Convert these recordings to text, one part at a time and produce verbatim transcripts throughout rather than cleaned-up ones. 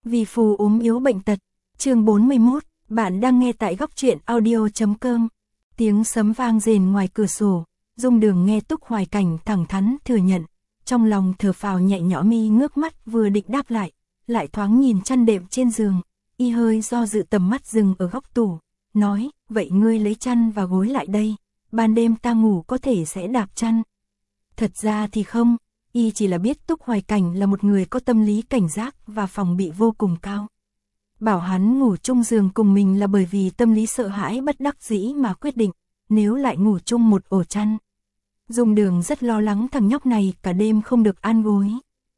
Vì phù ốm yếu bệnh tật. Chương bốn mươi mốt, bạn đang nghe tại góc truyện audio chấm com. Tiếng sấm vang rền ngoài cửa sổ, Dung Đường nghe Túc Hoài Cảnh thẳng thắn thừa nhận, trong lòng thở phào nhẹ nhõm, mi ngước mắt vừa định đáp lại, lại thoáng nhìn chăn đệm trên giường, y hơi do dự, tầm mắt dừng ở góc tủ, nói, vậy ngươi lấy chăn và gối lại đây, ban đêm ta ngủ có thể sẽ đạp chăn. Thật ra thì không, y chỉ là biết Túc Hoài Cảnh là một người có tâm lý cảnh giác và phòng bị vô cùng cao. Bảo hắn ngủ chung giường cùng mình là bởi vì tâm lý sợ hãi bất đắc dĩ mà quyết định, nếu lại ngủ chung một ổ chăn. Dung Đường rất lo lắng thằng nhóc này cả đêm không được an gối.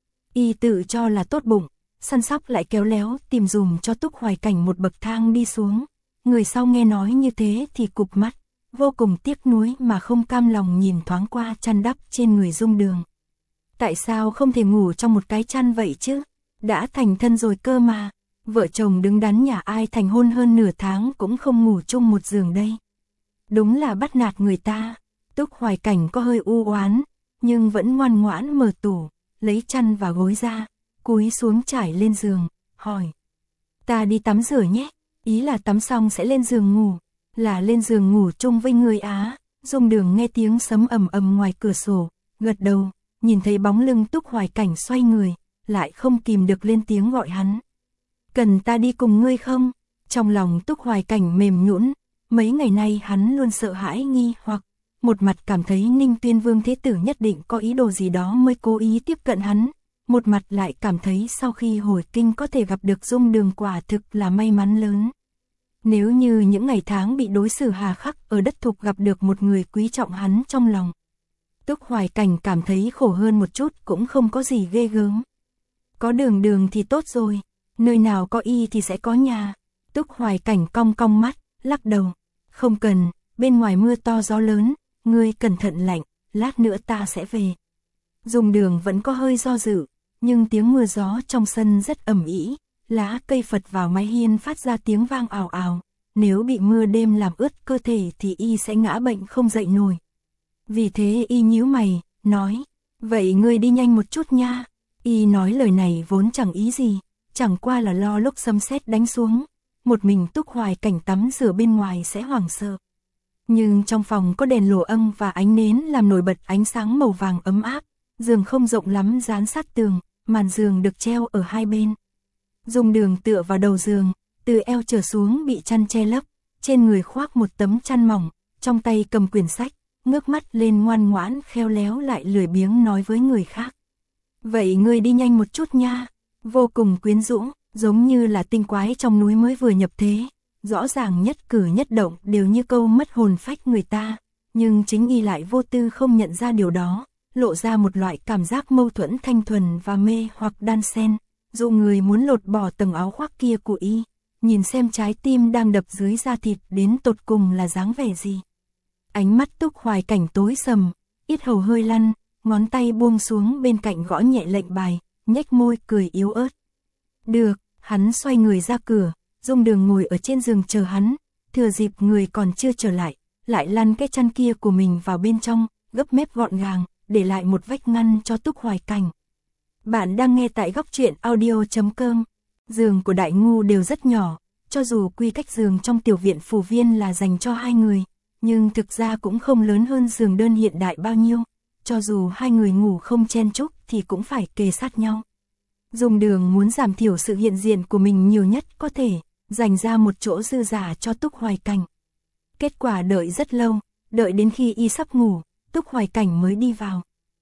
Y tự cho là tốt bụng, săn sóc lại kéo léo tìm dùm cho Túc Hoài Cảnh một bậc thang đi xuống. Người sau nghe nói như thế thì cụp mắt, vô cùng tiếc nuối mà không cam lòng nhìn thoáng qua chăn đắp trên người Dung Đường. Tại sao không thể ngủ trong một cái chăn vậy chứ? Đã thành thân rồi cơ mà. Vợ chồng đứng đắn nhà ai thành hôn hơn nửa tháng cũng không ngủ chung một giường đây. Đúng là bắt nạt người ta. Túc Hoài Cảnh có hơi u oán, nhưng vẫn ngoan ngoãn mở tủ, lấy chăn và gối ra, cúi xuống trải lên giường, hỏi. Ta đi tắm rửa nhé, ý là tắm xong sẽ lên giường ngủ, là lên giường ngủ chung với người Á. Dung Đường nghe tiếng sấm ầm ầm ngoài cửa sổ, gật đầu, nhìn thấy bóng lưng Túc Hoài Cảnh xoay người, lại không kìm được lên tiếng gọi hắn. Cần ta đi cùng ngươi không? Trong lòng Túc Hoài Cảnh mềm nhũn, mấy ngày nay hắn luôn sợ hãi nghi hoặc, một mặt cảm thấy Ninh Tuyên Vương Thế Tử nhất định có ý đồ gì đó mới cố ý tiếp cận hắn, một mặt lại cảm thấy sau khi hồi kinh có thể gặp được Dung Đường quả thực là may mắn lớn. Nếu như những ngày tháng bị đối xử hà khắc ở đất thục gặp được một người quý trọng hắn trong lòng, Túc Hoài Cảnh cảm thấy khổ hơn một chút cũng không có gì ghê gớm. Có Đường Đường thì tốt rồi, nơi nào có y thì sẽ có nhà. Túc Hoài Cảnh cong cong mắt, lắc đầu. Không cần, bên ngoài mưa to gió lớn, ngươi cẩn thận lạnh, lát nữa ta sẽ về. Dung Đường vẫn có hơi do dự, nhưng tiếng mưa gió trong sân rất ầm ĩ, lá cây phật vào mái hiên phát ra tiếng vang ào ào. Nếu bị mưa đêm làm ướt cơ thể thì y sẽ ngã bệnh không dậy nổi. Vì thế y nhíu mày, nói, vậy ngươi đi nhanh một chút nha. Y nói lời này vốn chẳng ý gì, chẳng qua là lo lúc sấm sét đánh xuống, một mình Túc Hoài Cảnh tắm rửa bên ngoài sẽ hoảng sợ. Nhưng trong phòng có đèn lồ âm và ánh nến làm nổi bật ánh sáng màu vàng ấm áp, giường không rộng lắm dán sát tường, màn giường được treo ở hai bên. Dung Đường tựa vào đầu giường, từ eo trở xuống bị chăn che lấp, trên người khoác một tấm chăn mỏng, trong tay cầm quyển sách, ngước mắt lên ngoan ngoãn khéo léo lại lười biếng nói với người khác. Vậy ngươi đi nhanh một chút nha. Vô cùng quyến rũ, giống như là tinh quái trong núi mới vừa nhập thế, rõ ràng nhất cử nhất động đều như câu mất hồn phách người ta, nhưng chính y lại vô tư không nhận ra điều đó, lộ ra một loại cảm giác mâu thuẫn thanh thuần và mê hoặc đan xen, dụ người muốn lột bỏ tầng áo khoác kia của y, nhìn xem trái tim đang đập dưới da thịt đến tột cùng là dáng vẻ gì. Ánh mắt Túc Hoài Cảnh tối sầm, yết hầu hơi lăn, ngón tay buông xuống bên cạnh gõ nhẹ lệnh bài, nhếch môi cười yếu ớt. Được, hắn xoay người ra cửa, Dung Đường ngồi ở trên giường chờ hắn, thừa dịp người còn chưa trở lại, lại lăn cái chăn kia của mình vào bên trong, gấp mép gọn gàng, để lại một vách ngăn cho Túc Hoài Cảnh. Bạn đang nghe tại góc truyện audio chấm com. Giường của Đại Ngu đều rất nhỏ, cho dù quy cách giường trong tiểu viện phủ viên là dành cho hai người, nhưng thực ra cũng không lớn hơn giường đơn hiện đại bao nhiêu, cho dù hai người ngủ không chen chúc thì cũng phải kề sát nhau. Dung Đường muốn giảm thiểu sự hiện diện của mình nhiều nhất có thể, dành ra một chỗ dư giả cho Túc Hoài Cảnh. Kết quả đợi rất lâu, đợi đến khi y sắp ngủ, Túc Hoài Cảnh mới đi vào.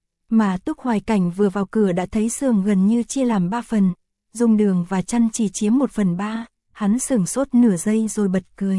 Mà Túc Hoài Cảnh vừa vào cửa đã thấy giường gần như chia làm ba phần, Dung Đường và chăn chỉ chiếm một phần ba, hắn sửng sốt nửa giây rồi bật cười.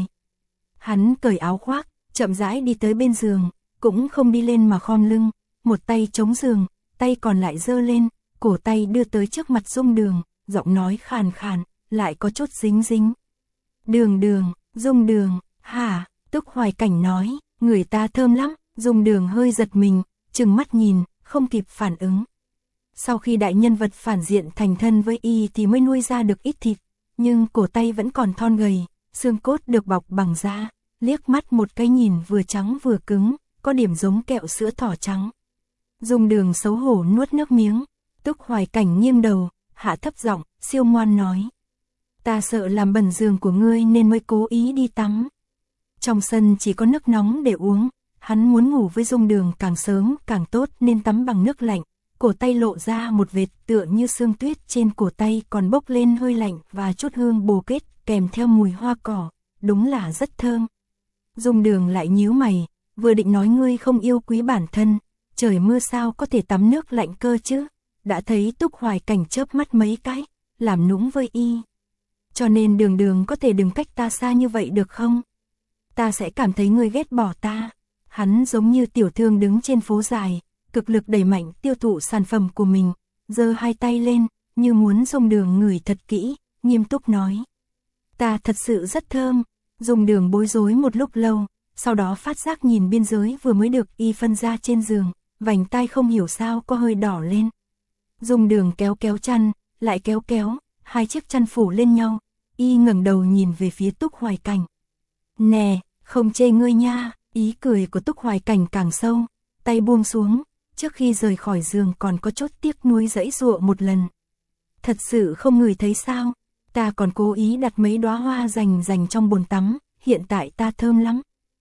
Hắn cởi áo khoác, chậm rãi đi tới bên giường, cũng không đi lên mà khom lưng, một tay chống giường, tay còn lại giơ lên, cổ tay đưa tới trước mặt Dung Đường, giọng nói khàn khàn, lại có chút dính dính. Đường Đường, Dung Đường, hả? Túc Hoài Cảnh nói, người ta thơm lắm. Dung Đường hơi giật mình, trừng mắt nhìn, không kịp phản ứng. Sau khi đại nhân vật phản diện thành thân với y thì mới nuôi ra được ít thịt, nhưng cổ tay vẫn còn thon gầy, xương cốt được bọc bằng da, liếc mắt một cái nhìn vừa trắng vừa cứng, có điểm giống kẹo sữa thỏ trắng. Dung Đường xấu hổ nuốt nước miếng. Túc Hoài Cảnh nghiêng đầu, hạ thấp giọng, siêu ngoan nói, Ta sợ làm bẩn giường của ngươi nên mới cố ý đi tắm. Trong sân chỉ có nước nóng để uống, hắn muốn ngủ với Dung Đường càng sớm càng tốt nên tắm bằng nước lạnh. Cổ tay lộ ra một vệt tựa như sương tuyết, trên cổ tay còn bốc lên hơi lạnh và chút hương bồ kết kèm theo mùi hoa cỏ, đúng là rất thơm. Dung Đường lại nhíu mày, vừa định nói ngươi không yêu quý bản thân, trời mưa sao có thể tắm nước lạnh cơ chứ, đã thấy Túc Hoài Cảnh chớp mắt mấy cái, làm nũng với y. Cho nên Đường Đường có thể đừng cách ta xa như vậy được không? Ta sẽ cảm thấy ngươi ghét bỏ ta. Hắn giống như tiểu thương đứng trên phố dài, cực lực đẩy mạnh tiêu thụ sản phẩm của mình, giơ hai tay lên, như muốn Dung Đường ngửi thật kỹ, nghiêm túc nói. Ta thật sự rất thơm. Dung Đường bối rối một lúc lâu, sau đó phát giác nhìn biên giới vừa mới được y phân ra trên giường, vành tai không hiểu sao có hơi đỏ lên. Dung Đường kéo kéo chăn, lại kéo kéo, hai chiếc chăn phủ lên nhau, y ngẩng đầu nhìn về phía Túc Hoài Cảnh. Nè, không chê ngươi nha. Ý cười của Túc Hoài Cảnh càng sâu, tay buông xuống, trước khi rời khỏi giường còn có chút tiếc nuối giãy giụa một lần. Thật sự không ngửi thấy sao, ta còn cố ý đặt mấy đóa hoa rành rành trong bồn tắm, hiện tại ta thơm lắm.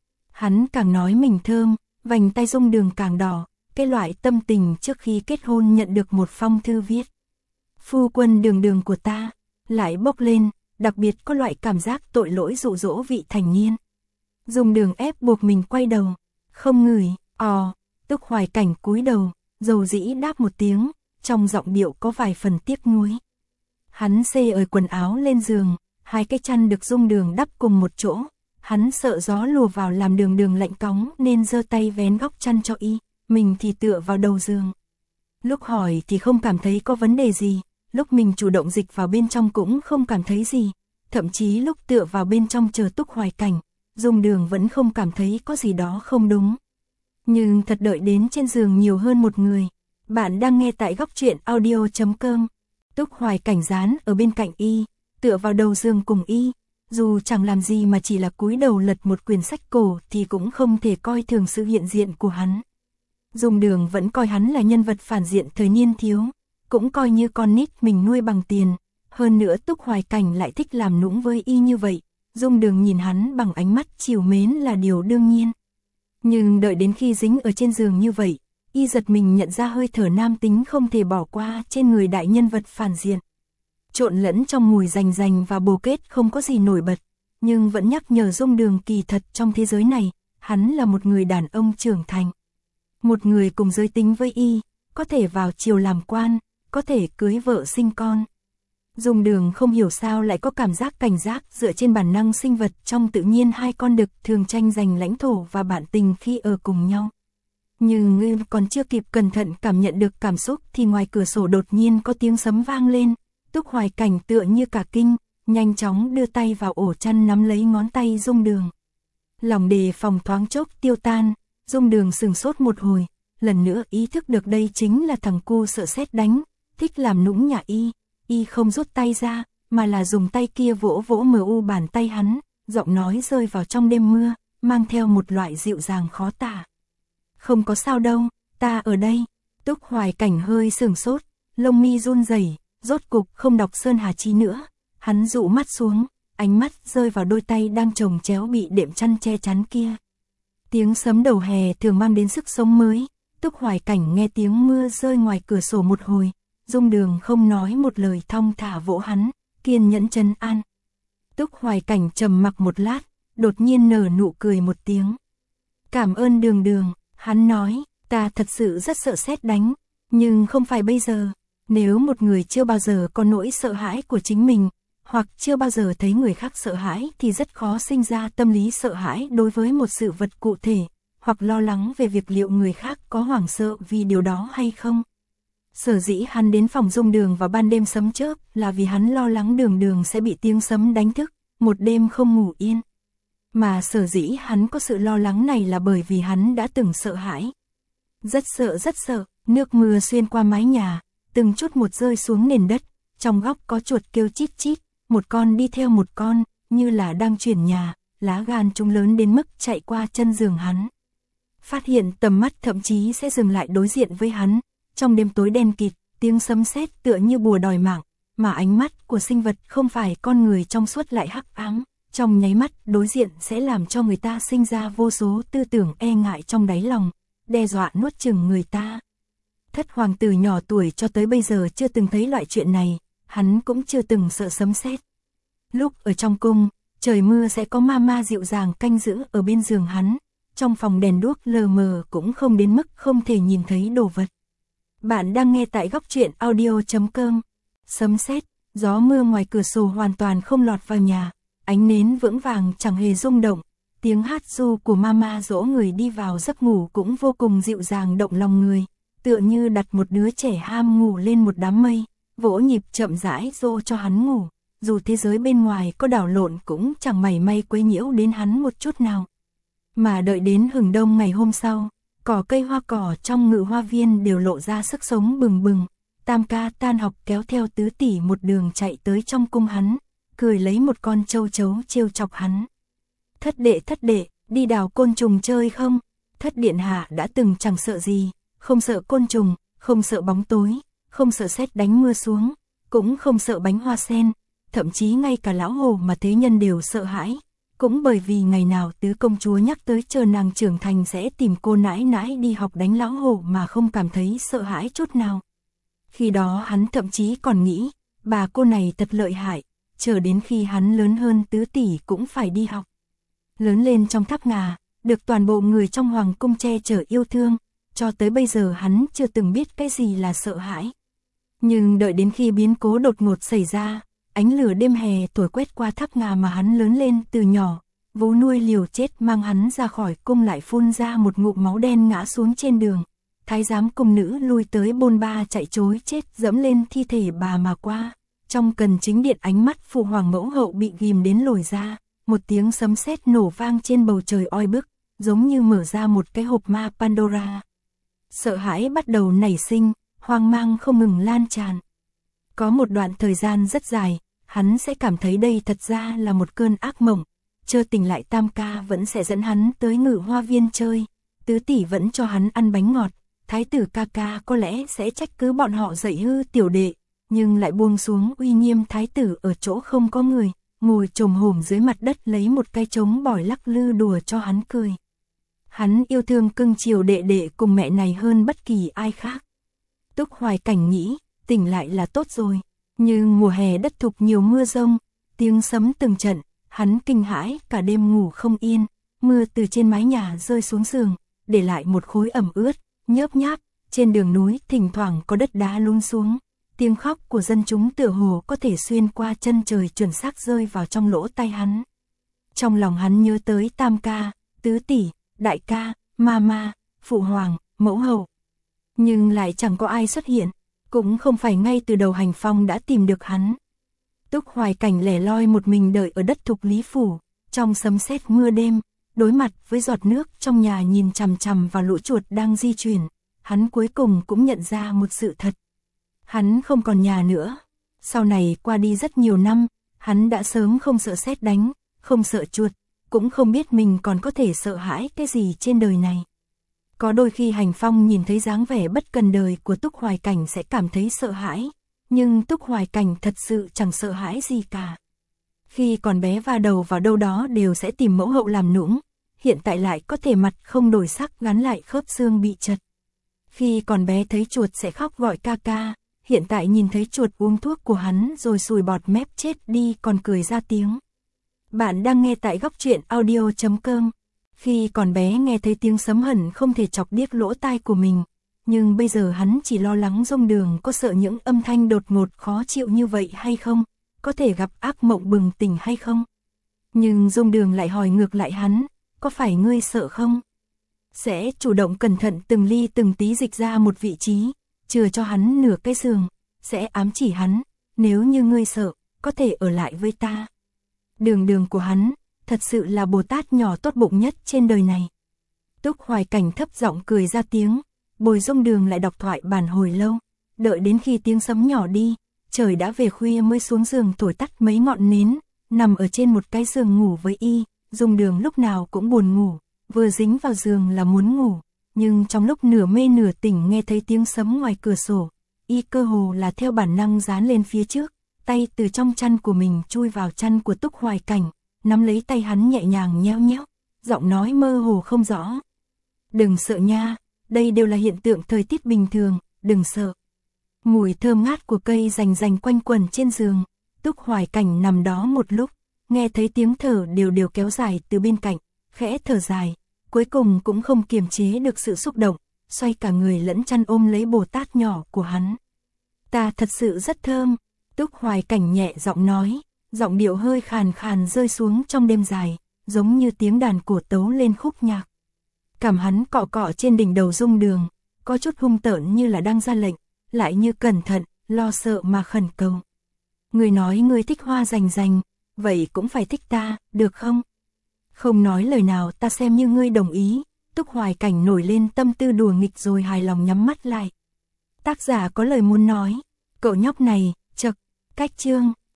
Hắn càng nói mình thơm, vành tay Dung Đường càng đỏ, cái loại tâm tình trước khi kết hôn nhận được một phong thư viết. Phu quân Đường Đường của ta, lại bốc lên, đặc biệt có loại cảm giác tội lỗi dụ dỗ vị thành niên. Dung Đường ép buộc mình quay đầu, không ngửi, ò, Túc Hoài Cảnh cúi đầu, dầu dĩ đáp một tiếng, trong giọng điệu có vài phần tiếc nuối. Hắn xê ời quần áo lên giường, hai cái chăn được Dung Đường đắp cùng một chỗ, hắn sợ gió lùa vào làm Đường Đường lạnh cóng nên giơ tay vén góc chăn cho y, mình thì tựa vào đầu giường. Lúc hỏi thì không cảm thấy có vấn đề gì, lúc mình chủ động dịch vào bên trong cũng không cảm thấy gì, thậm chí lúc tựa vào bên trong chờ Túc Hoài Cảnh, Dung Đường vẫn không cảm thấy có gì đó không đúng. Nhưng thật đợi đến trên giường nhiều hơn một người. Bạn đang nghe tại góc truyện audio chấm com. Túc Hoài Cảnh dán ở bên cạnh y, tựa vào đầu giường cùng y. Dù chẳng làm gì mà chỉ là cúi đầu lật một quyển sách cổ thì cũng không thể coi thường sự hiện diện của hắn. Dung Đường vẫn coi hắn là nhân vật phản diện thời niên thiếu, cũng coi như con nít mình nuôi bằng tiền. Hơn nữa Túc Hoài Cảnh lại thích làm nũng với y như vậy. Dung Đường nhìn hắn bằng ánh mắt trìu mến là điều đương nhiên. Nhưng đợi đến khi dính ở trên giường như vậy, y giật mình nhận ra hơi thở nam tính không thể bỏ qua trên người đại nhân vật phản diện. Trộn lẫn trong mùi rành rành và bồ kết không có gì nổi bật, nhưng vẫn nhắc nhở Dung Đường kỳ thật trong thế giới này, hắn là một người đàn ông trưởng thành. Một người cùng giới tính với y, có thể vào triều làm quan, có thể cưới vợ sinh con. Dung Đường không hiểu sao lại có cảm giác cảnh giác dựa trên bản năng sinh vật trong tự nhiên hai con đực thường tranh giành lãnh thổ và bạn tình khi ở cùng nhau. Nhưng ngươi còn chưa kịp cẩn thận cảm nhận được cảm xúc thì ngoài cửa sổ đột nhiên có tiếng sấm vang lên. Túc Hoài Cảnh tựa như cả kinh, nhanh chóng đưa tay vào ổ chăn nắm lấy ngón tay Dung Đường. Lòng đề phòng thoáng chốc tiêu tan, Dung Đường sừng sốt một hồi, lần nữa ý thức được đây chính là thằng cu sợ sét đánh, thích làm nũng nhà y. Y không rút tay ra, mà là dùng tay kia vỗ vỗ mờ u bàn tay hắn, giọng nói rơi vào trong đêm mưa, mang theo một loại dịu dàng khó tả. Không có sao đâu, ta ở đây. Túc Hoài Cảnh hơi sửng sốt, lông mi run rẩy, rốt cục không đọc Sơn Hà Chi nữa. Hắn dụ mắt xuống, ánh mắt rơi vào đôi tay đang chồng chéo bị đệm chăn che chắn kia. Tiếng sấm đầu hè thường mang đến sức sống mới. Túc Hoài Cảnh nghe tiếng mưa rơi ngoài cửa sổ một hồi. Dung Đường không nói một lời thong thả vỗ hắn, kiên nhẫn trấn an. Túc Hoài Cảnh trầm mặc một lát, đột nhiên nở nụ cười một tiếng. Cảm ơn Đường Đường, hắn nói, ta thật sự rất sợ sét đánh, nhưng không phải bây giờ. Nếu một người chưa bao giờ có nỗi sợ hãi của chính mình, hoặc chưa bao giờ thấy người khác sợ hãi thì rất khó sinh ra tâm lý sợ hãi đối với một sự vật cụ thể, hoặc lo lắng về việc liệu người khác có hoảng sợ vì điều đó hay không. Sở dĩ hắn đến phòng Dung Đường vào ban đêm sấm chớp là vì hắn lo lắng Đường Đường sẽ bị tiếng sấm đánh thức, một đêm không ngủ yên. Mà sở dĩ hắn có sự lo lắng này là bởi vì hắn đã từng sợ hãi. Rất sợ rất sợ, nước mưa xuyên qua mái nhà, từng chút một rơi xuống nền đất, trong góc có chuột kêu chít chít, một con đi theo một con, như là đang chuyển nhà, lá gan chúng lớn đến mức chạy qua chân giường hắn. Phát hiện tầm mắt thậm chí sẽ dừng lại đối diện với hắn. Trong đêm tối đen kịt, tiếng sấm sét tựa như bùa đòi mạng, mà ánh mắt của sinh vật không phải con người trong suốt lại hắc ám, trong nháy mắt đối diện sẽ làm cho người ta sinh ra vô số tư tưởng e ngại trong đáy lòng, đe dọa nuốt chửng người ta. Thất hoàng tử nhỏ tuổi cho tới bây giờ chưa từng thấy loại chuyện này, hắn cũng chưa từng sợ sấm sét. Lúc ở trong cung, trời mưa sẽ có mama dịu dàng canh giữ ở bên giường hắn, trong phòng đèn đuốc lờ mờ cũng không đến mức không thể nhìn thấy đồ vật. Bạn đang nghe tại góc truyện audio chấm com. Sấm sét, gió mưa ngoài cửa sổ hoàn toàn không lọt vào nhà, ánh nến vững vàng chẳng hề rung động, tiếng hát ru của mama dỗ người đi vào giấc ngủ cũng vô cùng dịu dàng động lòng người, tựa như đặt một đứa trẻ ham ngủ lên một đám mây, vỗ nhịp chậm rãi dỗ cho hắn ngủ, dù thế giới bên ngoài có đảo lộn cũng chẳng mảy may quấy nhiễu đến hắn một chút nào. Mà đợi đến hừng đông ngày hôm sau, cỏ cây hoa cỏ trong ngự hoa viên đều lộ ra sức sống bừng bừng. Tam ca tan học kéo theo tứ tỷ một đường chạy tới trong cung hắn, cười lấy một con châu chấu trêu chọc hắn. Thất đệ thất đệ, đi đào côn trùng chơi không? Thất điện hạ đã từng chẳng sợ gì, không sợ côn trùng, không sợ bóng tối, không sợ sét đánh mưa xuống, cũng không sợ bánh hoa sen, thậm chí ngay cả lão hồ mà thế nhân đều sợ hãi. Cũng bởi vì ngày nào tứ công chúa nhắc tới chờ nàng trưởng thành sẽ tìm cô nãi nãi đi học đánh lão hổ mà không cảm thấy sợ hãi chút nào. Khi đó hắn thậm chí còn nghĩ, bà cô này thật lợi hại, chờ đến khi hắn lớn hơn tứ tỷ cũng phải đi học. Lớn lên trong tháp ngà, được toàn bộ người trong hoàng cung che chở yêu thương, cho tới bây giờ hắn chưa từng biết cái gì là sợ hãi. Nhưng đợi đến khi biến cố đột ngột xảy ra, ánh lửa đêm hè thổi quét qua tháp ngà mà hắn lớn lên từ nhỏ, vú nuôi liều chết mang hắn ra khỏi cung lại phun ra một ngụm máu đen ngã xuống trên đường. Thái giám cung nữ lui tới bôn ba chạy trối chết dẫm lên thi thể bà mà qua. Trong cần chính điện ánh mắt phụ hoàng mẫu hậu bị ghim đến lồi ra, một tiếng sấm sét nổ vang trên bầu trời oi bức, giống như mở ra một cái hộp ma Pandora. Sợ hãi bắt đầu nảy sinh, hoang mang không ngừng lan tràn. Có một đoạn thời gian rất dài, hắn sẽ cảm thấy đây thật ra là một cơn ác mộng. Chơ tỉnh lại Tam ca vẫn sẽ dẫn hắn tới ngự hoa viên chơi, tứ tỷ vẫn cho hắn ăn bánh ngọt, thái tử ca ca có lẽ sẽ trách cứ bọn họ dạy hư tiểu đệ, nhưng lại buông xuống uy nghiêm thái tử ở chỗ không có người, ngồi chồm hổm dưới mặt đất lấy một cái trống bỏi lắc lư đùa cho hắn cười. Hắn yêu thương cưng chiều đệ đệ cùng mẹ này hơn bất kỳ ai khác. Túc Hoài Cảnh nghĩ, tỉnh lại là tốt rồi, nhưng mùa hè đất thục nhiều mưa rông, tiếng sấm từng trận, hắn kinh hãi cả đêm ngủ không yên, mưa từ trên mái nhà rơi xuống giường, để lại một khối ẩm ướt, nhớp nháp, trên đường núi thỉnh thoảng có đất đá lún xuống, tiếng khóc của dân chúng tựa hồ có thể xuyên qua chân trời chuẩn xác rơi vào trong lỗ tai hắn. Trong lòng hắn nhớ tới Tam ca, tứ tỷ, đại ca, mama, phụ hoàng, mẫu hậu. Nhưng lại chẳng có ai xuất hiện, cũng không phải ngay từ đầu hành phong đã tìm được hắn. Túc Hoài Cảnh lẻ loi một mình đợi ở đất thục Lý Phủ, trong sấm sét mưa đêm, đối mặt với giọt nước trong nhà nhìn chằm chằm vào lũ chuột đang di chuyển, hắn cuối cùng cũng nhận ra một sự thật. Hắn không còn nhà nữa. Sau này qua đi rất nhiều năm, hắn đã sớm không sợ sét đánh, không sợ chuột, cũng không biết mình còn có thể sợ hãi cái gì trên đời này. Có đôi khi hành phong nhìn thấy dáng vẻ bất cần đời của Túc Hoài Cảnh sẽ cảm thấy sợ hãi, nhưng Túc Hoài Cảnh thật sự chẳng sợ hãi gì cả. Khi còn bé va đầu vào đâu đó đều sẽ tìm mẫu hậu làm nũng, hiện tại lại có thể mặt không đổi sắc gắn lại khớp xương bị chật. Khi còn bé thấy chuột sẽ khóc gọi ca ca, hiện tại nhìn thấy chuột uống thuốc của hắn rồi sùi bọt mép chết đi còn cười ra tiếng. Bạn đang nghe tại góc truyện audio chấm com. Khi còn bé nghe thấy tiếng sấm hẳn không thể chọc điếc lỗ tai của mình, nhưng bây giờ hắn chỉ lo lắng rông đường có sợ những âm thanh đột ngột khó chịu như vậy hay không, có thể gặp ác mộng bừng tỉnh hay không. Nhưng rông đường lại hỏi ngược lại hắn, có phải ngươi sợ không? Sẽ chủ động cẩn thận từng ly từng tí dịch ra một vị trí, chừa cho hắn nửa cái giường, sẽ ám chỉ hắn, nếu như ngươi sợ, có thể ở lại với ta. Đường đường của hắn, thật sự là Bồ Tát nhỏ tốt bụng nhất trên đời này. Túc Hoài Cảnh thấp giọng cười ra tiếng, Bồi Rông Đường lại đọc thoại bản hồi lâu, đợi đến khi tiếng sấm nhỏ đi, trời đã về khuya mới xuống giường thổi tắt mấy ngọn nến, nằm ở trên một cái giường ngủ với y. Rông Đường lúc nào cũng buồn ngủ, vừa dính vào giường là muốn ngủ, nhưng trong lúc nửa mê nửa tỉnh nghe thấy tiếng sấm ngoài cửa sổ, y cơ hồ là theo bản năng dán lên phía trước, tay từ trong chăn của mình chui vào chăn của Túc Hoài Cảnh, nắm lấy tay hắn nhẹ nhàng nhéo nhéo, giọng nói mơ hồ không rõ. Đừng sợ nha, đây đều là hiện tượng thời tiết bình thường, đừng sợ. Mùi thơm ngát của cây rành rành quanh quẩn trên giường, Túc Hoài Cảnh nằm đó một lúc, nghe thấy tiếng thở đều đều kéo dài từ bên cạnh, khẽ thở dài, cuối cùng cũng không kiềm chế được sự xúc động, xoay cả người lẫn chăn ôm lấy Bồ Tát nhỏ của hắn. Ta thật sự rất thơm, Túc Hoài Cảnh nhẹ giọng nói, giọng điệu hơi khàn khàn rơi xuống trong đêm dài, giống như tiếng đàn cổ tấu lên khúc nhạc. Cảm hắn cọ cọ trên đỉnh đầu Dung Đường, có chút hung tợn như là đang ra lệnh, lại như cẩn thận, lo sợ mà khẩn cầu. Người nói người thích hoa rành rành, vậy cũng phải thích ta, được không? Không nói lời nào, ta xem như ngươi đồng ý. Túc Hoài Cảnh nổi lên tâm tư đùa nghịch rồi hài lòng nhắm mắt lại. Tác giả có lời muốn nói, cậu nhóc này, chậc, cách chương.